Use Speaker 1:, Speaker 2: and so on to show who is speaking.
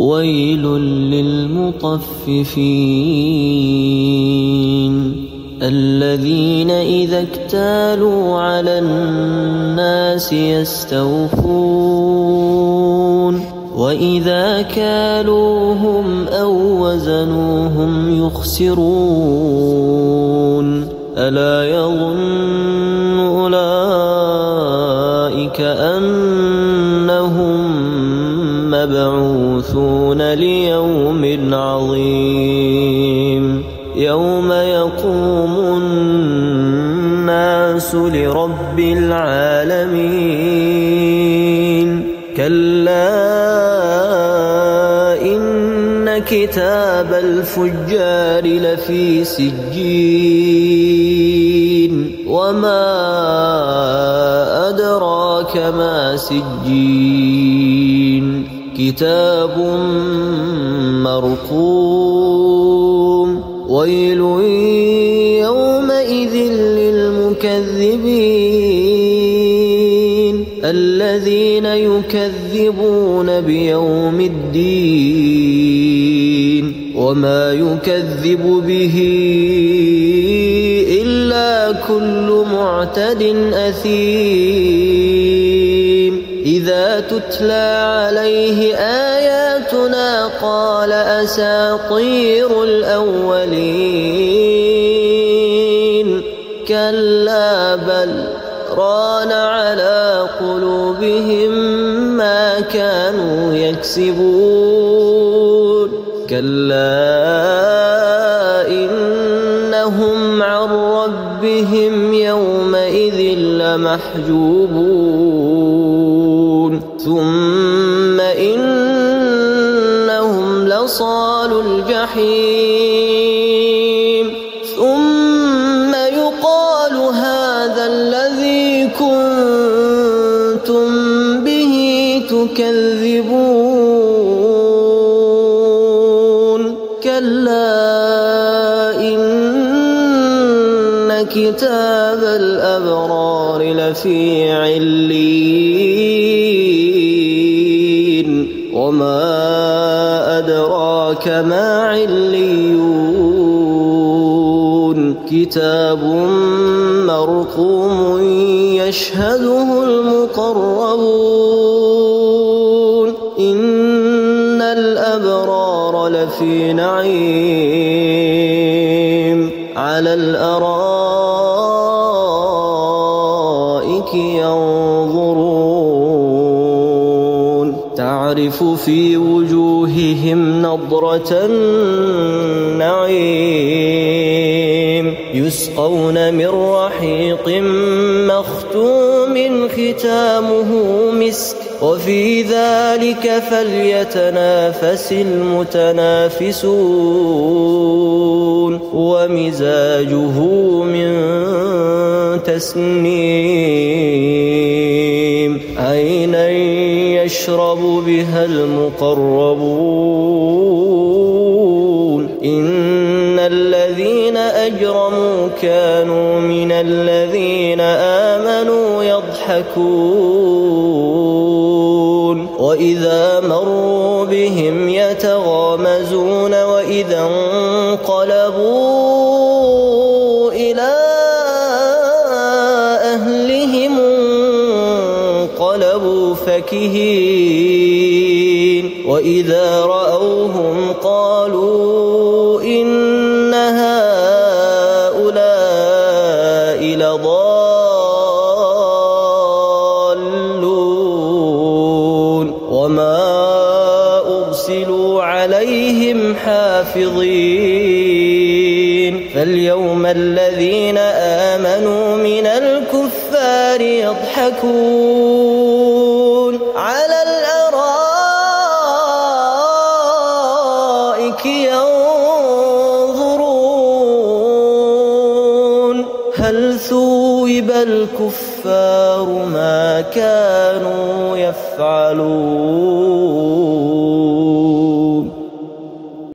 Speaker 1: ويل للمطففين الذين إذا اكتالوا على الناس يستوفون وإذا كالوهم أو وزنوهم يخسرون ألا يظن أولئك أنهم مبعوثون ليوم عظيم يوم يقوم الناس لرب العالمين كلا إن كتاب الفجار لفي سجين وما أدراك ما سجين كتاب مرقوم ويل يومئذ للمكذبين الذين يكذبون بيوم الدين وما يكذب به إلا كل معتد أثيم إذا تتلى عليه آياتنا قال أساطير الأولين كلا بل ران على قلوبهم ما كانوا يكسبون كلا إنهم عن ربهم يومئذ لمحجوبون ثم إنهم لصالوا الجحيم ثم يقال هذا الذي كنتم به تكذبون كلا إن كتاب الأبرار لفي عليين وما أدراك ما عليون كتاب مرقوم يشهده المقربون إن الأبرار لفي نعيم على الأرائك ينظرون تعرف في وجوههم نضرة النعيم يسقون من رحيق مختوم ختامه مسك وفي ذلك فليتنافس المتنافسون ومزاجه من تسنيم عينا يشرب بها المقربون إن الذين أجرموا كانوا من الذين آمنوا يضحكون وإذا مروا بهم يتغامزون وإذا انقلبوا إلى أهلهم انقلبوا فكهين وإذا رأوهم قالوا إن هؤلاء لضالون وما أرسلوا عليهم حافظين فاليوم الذين آمنوا من الكفار يضحكون على الأرائك ينظرون هل ثوب الكفار ما كانوا يفعلون